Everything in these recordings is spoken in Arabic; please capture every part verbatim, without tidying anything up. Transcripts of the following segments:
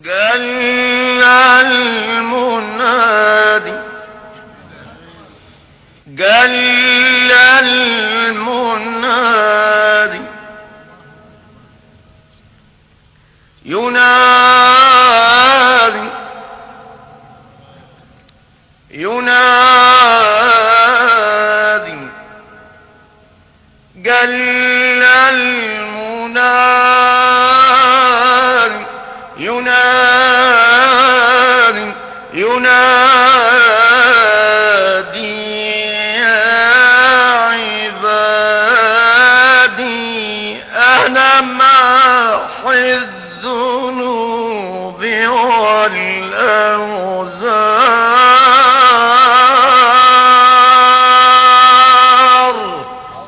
جل المنادي جل المنادي ينادي ينادي جل المنادي ينادي ينادي يا عبادي أنا محي الذنوب والأوزار.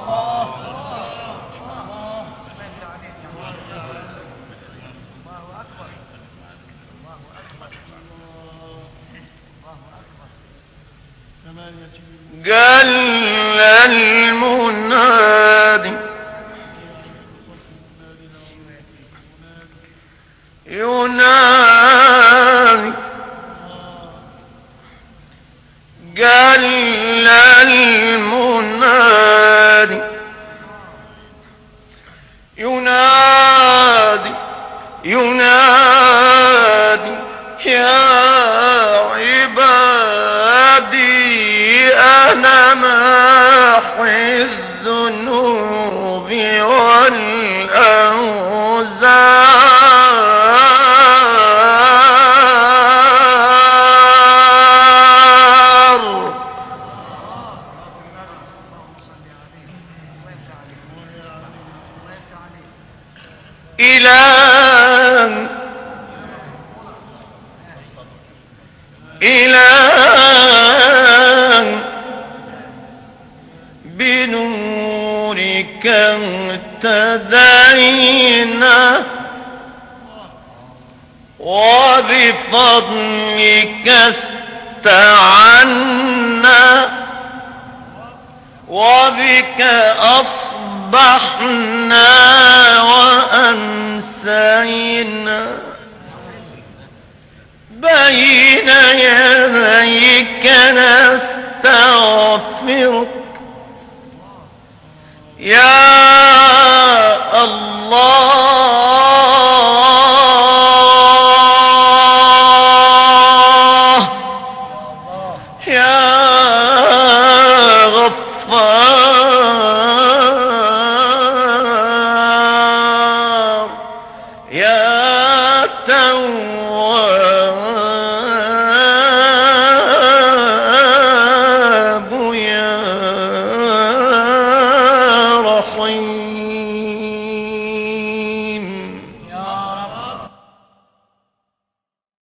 جل المنادي ينادي جل المنادي ينادي ينادي يا عبادي أنا محي الذنوب والأوزار. إله إله بنورك اهتدينا وبفضلك استعنا وبك أصبحنا وأمسينا بين يديك نستغفرك يا الله يا غفار يا تواب